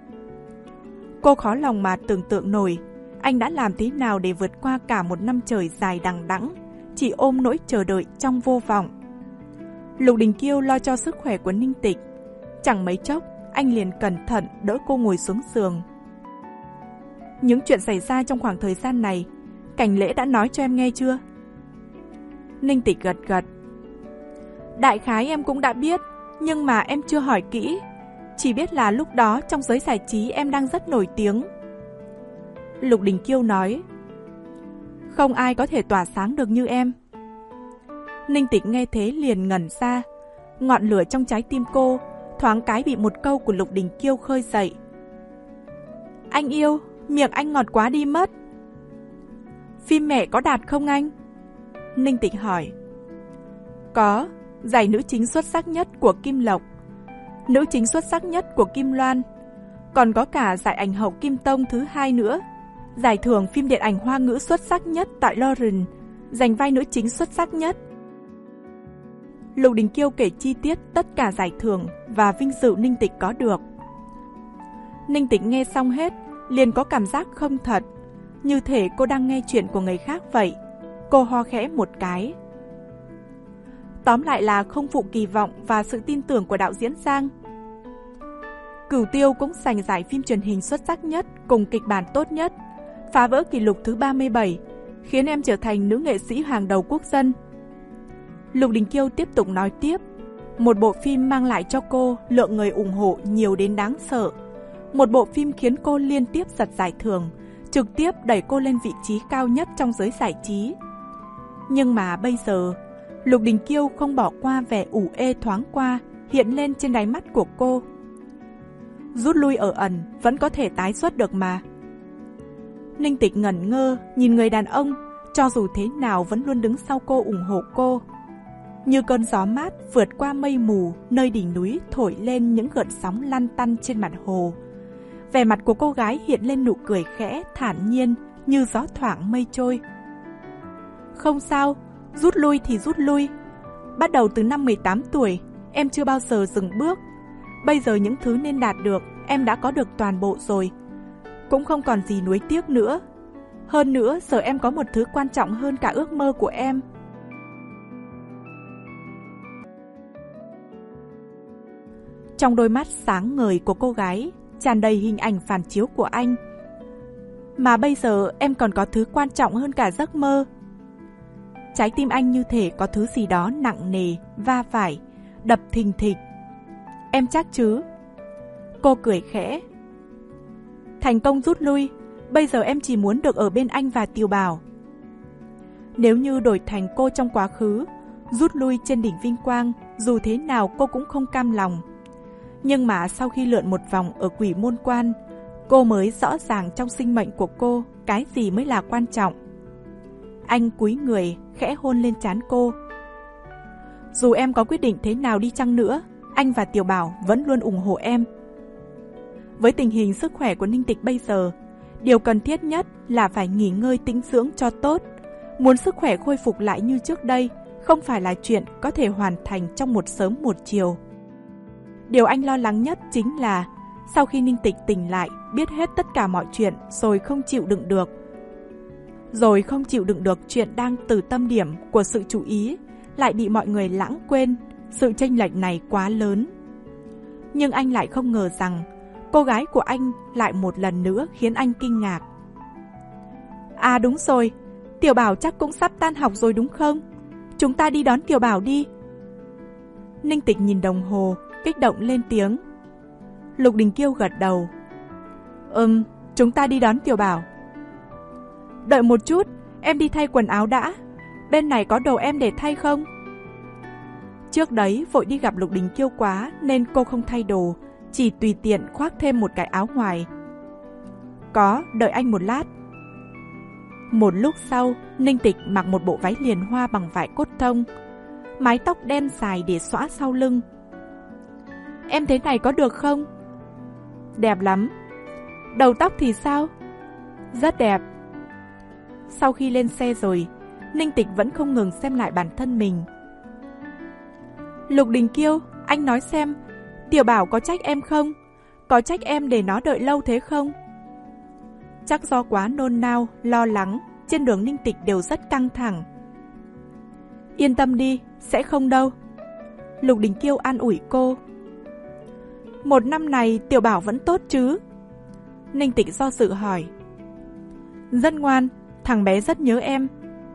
Cô khó lòng mà tưởng tượng nổi anh đã làm thế nào để vượt qua cả một năm trời dài đằng đẵng, chỉ ôm nỗi chờ đợi trong vô vọng. Lục Đình Kiêu lo cho sức khỏe của Ninh Tịch. Chẳng mấy chốc, anh liền cẩn thận đỡ cô ngồi xuống giường. Những chuyện xảy ra trong khoảng thời gian này, Cảnh Lễ đã nói cho em nghe chưa? Ninh Tịch gật gật. Đại khái em cũng đã biết, nhưng mà em chưa hỏi kỹ. Chỉ biết là lúc đó trong giới giải trí em đang rất nổi tiếng. Lục Đình Kiêu nói. Không ai có thể tỏa sáng được như em. Ninh Tịch nghe thế liền ngẩn ra. Ngọn lửa trong trái tim cô thoáng cái bị một câu của Lục Đình Kiêu khơi dậy. Anh yêu, miệng anh ngọt quá đi mất. Phim mẹ có đạt không anh? Ninh Tịch hỏi. Có, giải nữ chính xuất sắc nhất của Kim Lộc, nữ chính xuất sắc nhất của Kim Loan, còn có cả giải ảnh hậu Kim Tông thứ hai nữa, giải thưởng phim điện ảnh Hoa ngữ xuất sắc nhất tại Lauren, giành vai nữ chính xuất sắc nhất. Lục Đình Kiêu kể chi tiết tất cả giải thưởng và vinh dự Ninh Tịch có được. Ninh Tịch nghe xong hết, liền có cảm giác không thật, như thể cô đang nghe chuyện của người khác vậy. Cô ho khẽ một cái. Tóm lại là không phụ kỳ vọng và sự tin tưởng của đạo diễn Giang. Cửu Tiêu cũng giành giải phim truyền hình xuất sắc nhất cùng kịch bản tốt nhất, phá vỡ kỷ lục thứ ba mươi bảy, khiến em trở thành nữ nghệ sĩ hàng đầu quốc dân. Lục Đình Kiêu tiếp tục nói tiếp. Một bộ phim mang lại cho cô lượng người ủng hộ nhiều đến đáng sợ. Một bộ phim khiến cô liên tiếp giật giải thưởng, trực tiếp đẩy cô lên vị trí cao nhất trong giới giải trí. Nhưng mà bây giờ, Lục Đình Kiêu không bỏ qua vẻ ủ ê thoáng qua hiện lên trên đáy mắt của cô. Rút lui ở ẩn vẫn có thể tái xuất được mà. Ninh Tịch ngẩn ngơ nhìn người đàn ông, cho dù thế nào vẫn luôn đứng sau cô ủng hộ cô. Như cơn gió mát vượt qua mây mù nơi đỉnh núi thổi lên những gợn sóng lăn tăn trên mặt hồ. Vẻ mặt của cô gái hiện lên nụ cười khẽ, thản nhiên như gió thoảng mây trôi. Không sao, rút lui thì rút lui. Bắt đầu từ năm mười tám tuổi, em chưa bao giờ dừng bước. Bây giờ những thứ nên đạt được, em đã có được toàn bộ rồi. Cũng không còn gì nuối tiếc nữa. Hơn nữa, giờ em có một thứ quan trọng hơn cả ước mơ của em. Trong đôi mắt sáng ngời của cô gái, tràn đầy hình ảnh phản chiếu của anh. Mà bây giờ em còn có thứ quan trọng hơn cả giấc mơ. Trái tim anh như thể có thứ gì đó nặng nề, va phải, đập thình thịch. Em chắc chứ? Cô cười khẽ. Thành công rút lui, bây giờ em chỉ muốn được ở bên anh và Tiểu Bảo. Nếu như đổi thành cô trong quá khứ, rút lui trên đỉnh vinh quang, dù thế nào cô cũng không cam lòng. Nhưng mà sau khi lượn một vòng ở Quỷ Môn Quan, cô mới rõ ràng trong sinh mệnh của cô cái gì mới là quan trọng. Anh cúi người, khẽ hôn lên trán cô. Dù em có quyết định thế nào đi chăng nữa, anh và Tiểu Bảo vẫn luôn ủng hộ em. Với tình hình sức khỏe của Ninh Tịch bây giờ, điều cần thiết nhất là phải nghỉ ngơi tĩnh dưỡng cho tốt. Muốn sức khỏe khôi phục lại như trước đây không phải là chuyện có thể hoàn thành trong một sớm một chiều. Điều anh lo lắng nhất chính là sau khi Ninh Tịch tỉnh lại, biết hết tất cả mọi chuyện rồi không chịu đựng được. Rồi không chịu đựng được chuyện đang từ tâm điểm của sự chú ý lại bị mọi người lãng quên. Sự chênh lệch này quá lớn. Nhưng anh lại không ngờ rằng cô gái của anh lại một lần nữa khiến anh kinh ngạc. À đúng rồi, Tiểu Bảo chắc cũng sắp tan học rồi đúng không? Chúng ta đi đón Tiểu Bảo đi. Ninh Tịch nhìn đồng hồ, kích động lên tiếng. Lục Đình Kiêu gật đầu. Ừm, chúng ta đi đón Tiểu Bảo. Đợi một chút, em đi thay quần áo đã. Bên này có đồ em để thay không? Trước đấy vội đi gặp Lục Đình Kiêu quá nên cô không thay đồ, chỉ tùy tiện khoác thêm một cái áo ngoài. Có, đợi anh một lát. Một lúc sau, Ninh Tịch mặc một bộ váy liền hoa bằng vải cốt tông, mái tóc đen dài để xõa sau lưng. Em thế này có được không? Đẹp lắm. Đầu tóc thì sao? Rất đẹp. Sau khi lên xe rồi, Ninh Tịch vẫn không ngừng xem lại bản thân mình. Lục Đình Kiêu, anh nói xem, Tiểu Bảo có trách em không? Có trách em để nó đợi lâu thế không? Chắc do quá nôn nao, lo lắng, trên đường Ninh Tịch đều rất căng thẳng. Yên tâm đi, sẽ không đâu. Lục Đình Kiêu an ủi cô. Một năm này Tiểu Bảo vẫn tốt chứ? Ninh Tịch do dự hỏi. Rất ngoan, thằng bé rất nhớ em.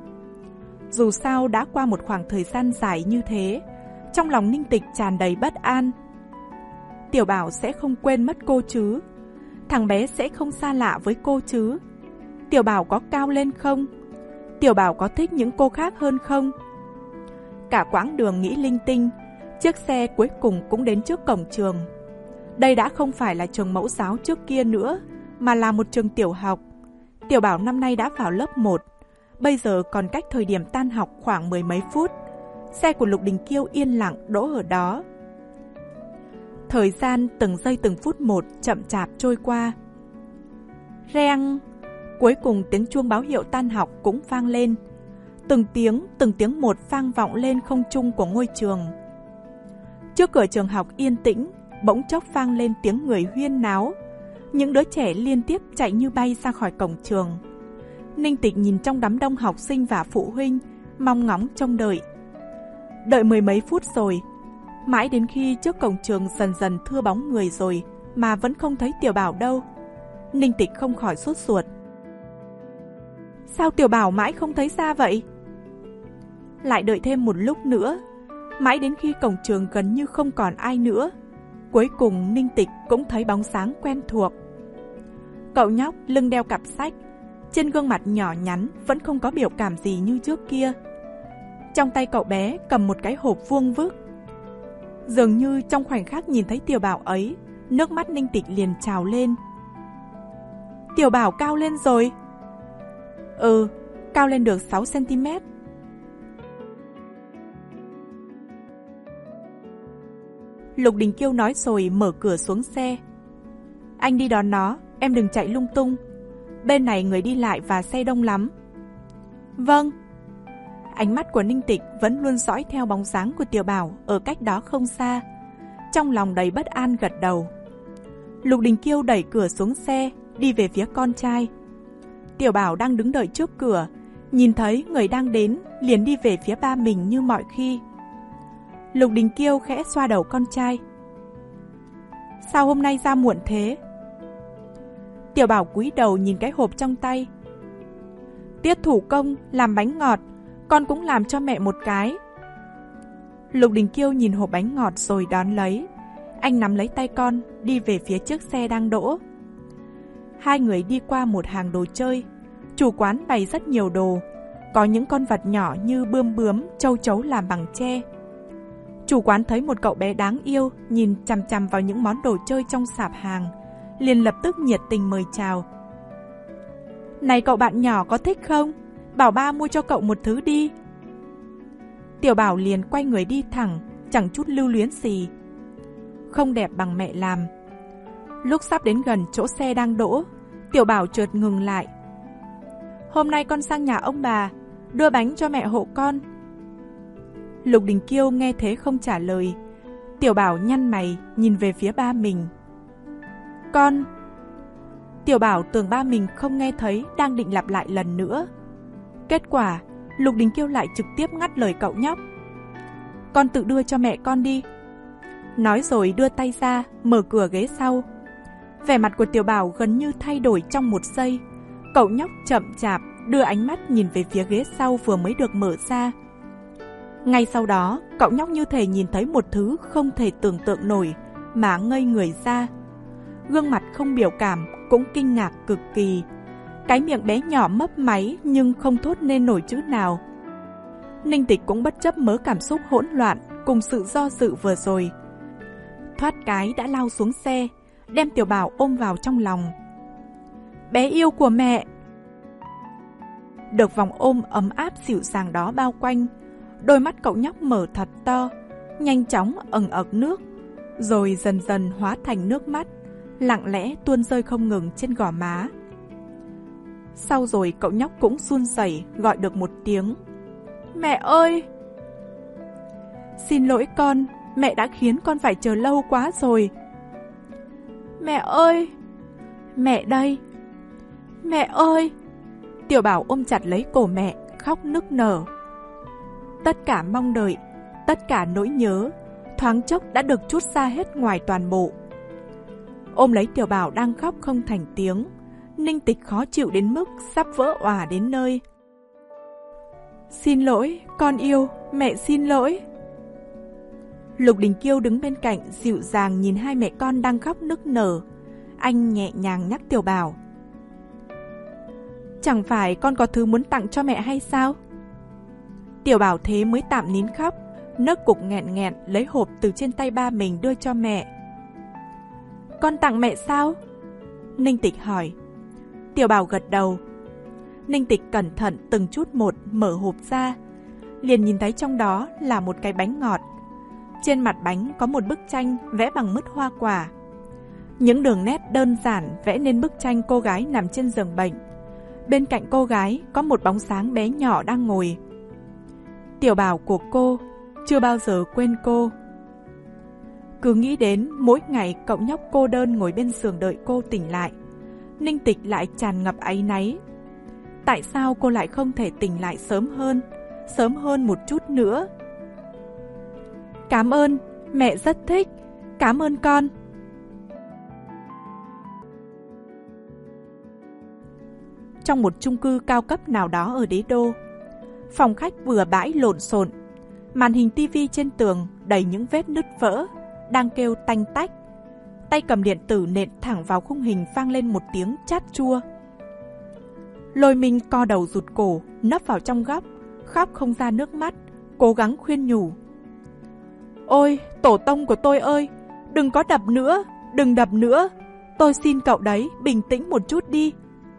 Dù sao đã qua một khoảng thời gian dài như thế, trong lòng Ninh Tịch tràn đầy bất an. Tiểu Bảo sẽ không quên mất cô chứ? Thằng bé sẽ không xa lạ với cô chứ? Tiểu Bảo có cao lên không? Tiểu Bảo có thích những cô khác hơn không? Cả quãng đường nghĩ linh tinh, chiếc xe cuối cùng cũng đến trước cổng trường. Đây đã không phải là trường mẫu giáo trước kia nữa, mà là một trường tiểu học. Tiểu Bảo năm nay đã vào lớp một, bây giờ còn cách thời điểm tan học khoảng mười mấy phút. Xe của Lục Đình Kiêu yên lặng đỗ ở đó. Thời gian từng giây từng phút một chậm chạp trôi qua. Reng! Cuối cùng tiếng chuông báo hiệu tan học cũng vang lên. Từng tiếng, từng tiếng một vang vọng lên không trung của ngôi trường. Trước cửa trường học yên tĩnh, bỗng chốc vang lên tiếng người huyên náo. Những đứa trẻ liên tiếp chạy như bay ra khỏi cổng trường. Ninh Tịch nhìn trong đám đông học sinh và phụ huynh, mong ngóng trông đợi. Đợi mười mấy phút rồi, mãi đến khi trước cổng trường dần dần thưa bóng người rồi mà vẫn không thấy Tiểu Bảo đâu. Ninh Tịch không khỏi sốt ruột. Sao Tiểu Bảo mãi không thấy ra vậy? Lại đợi thêm một lúc nữa, mãi đến khi cổng trường gần như không còn ai nữa, cuối cùng Ninh Tịch cũng thấy bóng dáng quen thuộc. Cậu nhóc lưng đeo cặp sách, trên gương mặt nhỏ nhắn vẫn không có biểu cảm gì như trước kia. Trong tay cậu bé cầm một cái hộp vuông vức. Dường như trong khoảnh khắc nhìn thấy Tiểu Bảo ấy, nước mắt Ninh Tịch liền trào lên. Tiểu Bảo cao lên rồi. Ừ, cao lên được sáu xăng ti mét. Lục Đình Kiêu nói rồi mở cửa xuống xe. Anh đi đón nó, em đừng chạy lung tung. Bên này người đi lại và xe đông lắm. Vâng. Ánh mắt của Ninh Tịch vẫn luôn dõi theo bóng dáng của Tiểu Bảo ở cách đó không xa. Trong lòng đầy bất an gật đầu. Lục Đình Kiêu đẩy cửa xuống xe, đi về phía con trai. Tiểu Bảo đang đứng đợi trước cửa, nhìn thấy người đang đến, liền đi về phía ba mình như mọi khi. Lục Đình Kiêu khẽ xoa đầu con trai. Sao hôm nay ra muộn thế? Tiểu Bảo cúi đầu nhìn cái hộp trong tay. Tiết thủ công làm bánh ngọt, con cũng làm cho mẹ một cái. Lục Đình Kiêu nhìn hộp bánh ngọt rồi đón lấy. Anh nắm lấy tay con, đi về phía chiếc xe đang đỗ. Hai người đi qua một hàng đồ chơi. Chủ quán bày rất nhiều đồ, có những con vật nhỏ như bươm bướm, châu chấu làm bằng tre. Chủ quán thấy một cậu bé đáng yêu nhìn chằm chằm vào những món đồ chơi trong sạp hàng, liền lập tức nhiệt tình mời chào. Này cậu bạn nhỏ có thích không? Bảo ba mua cho cậu một thứ đi. Tiểu Bảo liền quay người đi thẳng, chẳng chút lưu luyến gì. Không đẹp bằng mẹ làm. Lúc sắp đến gần chỗ xe đang đỗ, Tiểu Bảo chợt ngừng lại. Hôm nay con sang nhà ông bà, đưa bánh cho mẹ hộ con. Lục Đình Kiêu nghe thế không trả lời. Tiểu Bảo nhăn mày nhìn về phía ba mình. Con... Tiểu Bảo tưởng ba mình không nghe thấy, đang định lặp lại lần nữa. Kết quả, Lục Đình Kiêu lại trực tiếp ngắt lời cậu nhóc. Con tự đưa cho mẹ con đi. Nói rồi đưa tay ra, mở cửa ghế sau. Vẻ mặt của Tiểu Bảo gần như thay đổi trong một giây. Cậu nhóc chậm chạp đưa ánh mắt nhìn về phía ghế sau vừa mới được mở ra. Ngay sau đó, cậu nhóc như thể nhìn thấy một thứ không thể tưởng tượng nổi mà ngây người ra. Gương mặt không biểu cảm, cũng kinh ngạc cực kỳ. Cái miệng bé nhỏ mấp máy nhưng không thốt nên nổi chữ nào. Ninh Tịch cũng bất chấp mớ cảm xúc hỗn loạn cùng sự do dự vừa rồi. Thoát cái đã lao xuống xe, đem Tiểu Bảo ôm vào trong lòng. Bé yêu của mẹ! Được vòng ôm ấm áp dịu dàng đó bao quanh, đôi mắt cậu nhóc mở thật to, nhanh chóng ẩn ực nước, rồi dần dần hóa thành nước mắt, lặng lẽ tuôn rơi không ngừng trên gò má. Sau rồi cậu nhóc cũng run rẩy gọi được một tiếng. Mẹ ơi! Xin lỗi con, mẹ đã khiến con phải chờ lâu quá rồi. Mẹ ơi! Mẹ đây! Mẹ ơi! Tiểu Bảo ôm chặt lấy cổ mẹ, khóc nức nở. Tất cả mong đợi, tất cả nỗi nhớ, thoáng chốc đã được trút ra hết ngoài toàn bộ. Ôm lấy Tiểu Bảo đang khóc không thành tiếng, Ninh Tịch khó chịu đến mức sắp vỡ òa đến nơi. Xin lỗi, con yêu, mẹ xin lỗi. Lục Đình Kiêu đứng bên cạnh dịu dàng nhìn hai mẹ con đang khóc nức nở. Anh nhẹ nhàng nhắc Tiểu Bảo. Chẳng phải con có thứ muốn tặng cho mẹ hay sao? Tiểu Bảo thế mới tạm nín khóc, nấc cục nghẹn nghẹn lấy hộp từ trên tay ba mình đưa cho mẹ. Con tặng mẹ sao? Ninh Tịch hỏi. Tiểu Bảo gật đầu. Ninh Tịch cẩn thận từng chút một mở hộp ra, liền nhìn thấy trong đó là một cái bánh ngọt. Trên mặt bánh có một bức tranh vẽ bằng mứt hoa quả. Những đường nét đơn giản vẽ nên bức tranh cô gái nằm trên giường bệnh. Bên cạnh cô gái có một bóng sáng bé nhỏ đang ngồi. Tiểu Bảo của cô chưa bao giờ quên cô. Cứ nghĩ đến mỗi ngày cậu nhóc cô đơn ngồi bên giường đợi cô tỉnh lại, Ninh Tịch lại tràn ngập áy náy. Tại sao cô lại không thể tỉnh lại sớm hơn, sớm hơn một chút nữa? Cảm ơn, mẹ rất thích, cảm ơn con. Trong một chung cư cao cấp nào đó ở Đế Đô, phòng khách vừa bãi lộn xộn, màn hình tivi trên tường đầy những vết nứt vỡ, đang kêu tanh tách. Tay cầm điện tử nện thẳng vào khung hình vang lên một tiếng chát chua. Lôi Minh co đầu rụt cổ, nấp vào trong góc, khóc không ra nước mắt, cố gắng khuyên nhủ. Ôi, tổ tông của tôi ơi, đừng có đập nữa, đừng đập nữa. Tôi xin cậu đấy, bình tĩnh một chút đi.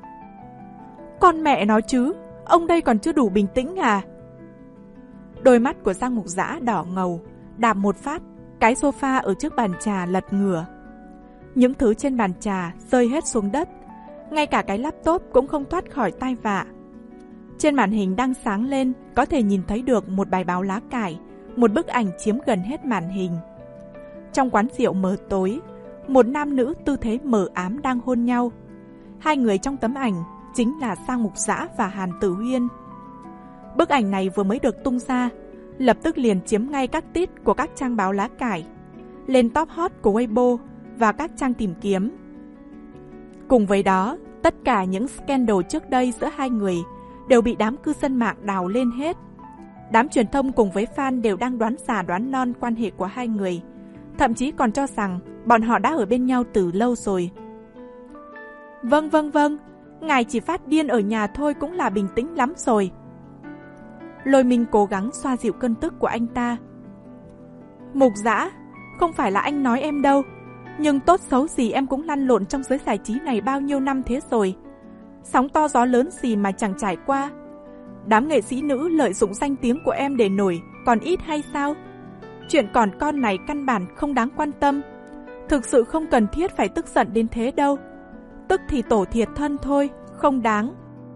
Con mẹ nó chứ, ông đây còn chưa đủ bình tĩnh à? Đôi mắt của Giang Mục Dã đỏ ngầu, đạp một phát, cái sofa ở trước bàn trà lật ngửa. Những thứ trên bàn trà rơi hết xuống đất, ngay cả cái laptop cũng không thoát khỏi tai vạ. Trên màn hình đang sáng lên, có thể nhìn thấy được một bài báo lá cải, một bức ảnh chiếm gần hết màn hình. Trong quán rượu mờ tối, một nam nữ tư thế mờ ám đang hôn nhau. Hai người trong tấm ảnh chính là Giang Mục Dã và Hàn Tử Huyên. Bức ảnh này vừa mới được tung ra, lập tức liền chiếm ngay các tít của các trang báo lá cải, lên top hot của Weibo và các trang tìm kiếm. Cùng với đó, tất cả những scandal trước đây giữa hai người đều bị đám cư dân mạng đào lên hết. Đám truyền thông cùng với fan đều đang đoán già đoán non quan hệ của hai người, thậm chí còn cho rằng bọn họ đã ở bên nhau từ lâu rồi. Vâng vâng vâng, ngài chỉ phát điên ở nhà thôi cũng là bình tĩnh lắm rồi. Lôi Minh cố gắng xoa dịu cơn tức của anh ta. Mục Dã, không phải là anh nói em đâu, nhưng tốt xấu gì em cũng lăn lộn trong giới giải trí này bao nhiêu năm thế rồi. Sóng to gió lớn gì mà chẳng trải qua. Đám nghệ sĩ nữ lợi dụng danh tiếng của em để nổi còn ít hay sao? Chuyện còn con này căn bản không đáng quan tâm. Thực sự không cần thiết phải tức giận đến thế đâu. Tức thì tổ thiệt thân thôi, không đáng.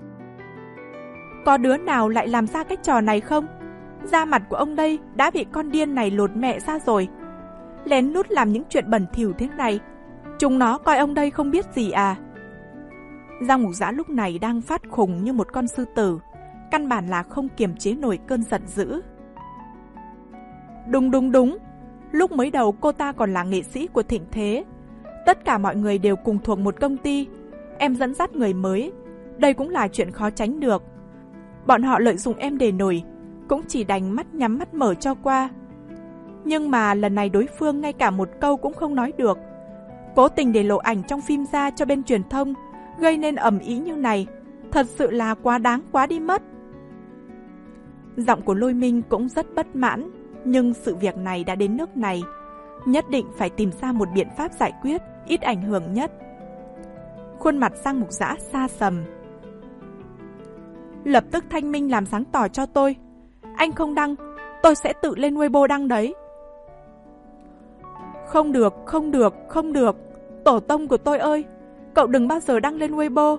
Có đứa nào lại làm ra cái trò này không? Da mặt của ông đây đã bị con điên này lột mẹ ra rồi. Lén lút làm những chuyện bẩn thỉu thế này, chúng nó coi ông đây không biết gì à? Giang Mục Dã lúc này đang phát khùng như một con sư tử, căn bản là không kiềm chế nổi cơn giận dữ. Đúng đúng đúng, Lúc mới đầu cô ta còn là nghệ sĩ của thịnh thế. Tất cả mọi người đều cùng thuộc một công ty. Em dẫn dắt người mới, đây cũng là chuyện khó tránh được. Bọn họ lợi dụng em để nổi, cũng chỉ đành mắt nhắm mắt mở cho qua. Nhưng mà lần này đối phương ngay cả một câu cũng không nói được. Cố tình để lộ ảnh trong phim ra cho bên truyền thông, gây nên ầm ĩ như này, thật sự là quá đáng quá đi mất. Giọng của Lôi Minh cũng rất bất mãn, nhưng sự việc này đã đến nước này, nhất định phải tìm ra một biện pháp giải quyết ít ảnh hưởng nhất. Khuôn mặt Giang Mục Dã xa sầm. Lập tức thanh minh làm sáng tỏ cho tôi. Anh không đăng, tôi sẽ tự lên Weibo đăng đấy. Không được, không được, không được. Tổ tông của tôi ơi, cậu đừng bao giờ đăng lên Weibo.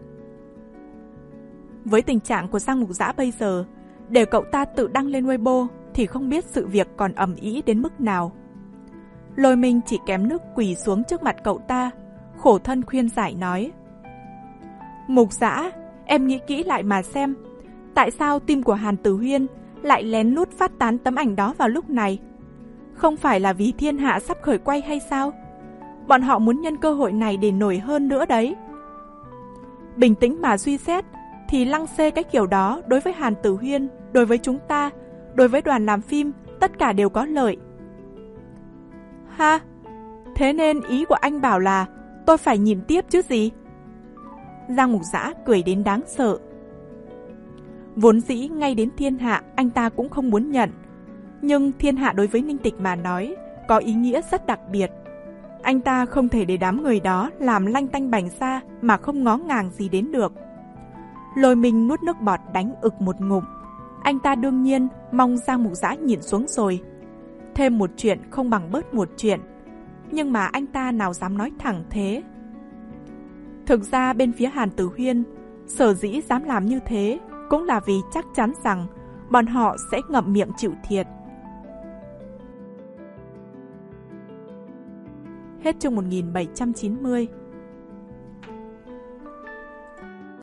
Với tình trạng của Giang Mục Dã bây giờ, để cậu ta tự đăng lên Weibo thì không biết sự việc còn ầm ĩ đến mức nào. Lôi Minh chỉ kém nước quỳ xuống trước mặt cậu ta, khổ thân khuyên giải nói: Mục Dã, em nghĩ kỹ lại mà xem, tại sao team của Hàn Tử Huyên lại lén lút phát tán tấm ảnh đó vào lúc này? Không phải là vì thiên hạ sắp khởi quay hay sao? Bọn họ muốn nhân cơ hội này để nổi hơn nữa đấy. Bình tĩnh mà suy xét, thì lăng xê cái kiểu đó đối với Hàn Tử Huyên, đối với chúng ta, đối với đoàn làm phim, tất cả đều có lợi. Ha, thế nên ý của anh bảo là tôi phải nhìn tiếp chứ gì? Giang Mục Dã cười đến đáng sợ. Vốn dĩ ngay đến thiên hạ anh ta cũng không muốn nhận, nhưng thiên hạ đối với Ninh Tịch mà nói có ý nghĩa rất đặc biệt. Anh ta không thể để đám người đó làm lanh tanh bành ra mà không ngó ngàng gì đến được. Lôi Minh nuốt nước bọt đánh ực một ngụm. Anh ta đương nhiên mong Giang Mục Dã nhìn xuống rồi. Thêm một chuyện không bằng bớt một chuyện, nhưng mà anh ta nào dám nói thẳng thế. Thực ra bên phía Hàn Tử Huyên sở dĩ dám làm như thế cũng là vì chắc chắn rằng bọn họ sẽ ngậm miệng chịu thiệt. Hết chương một nghìn bảy trăm chín mươi.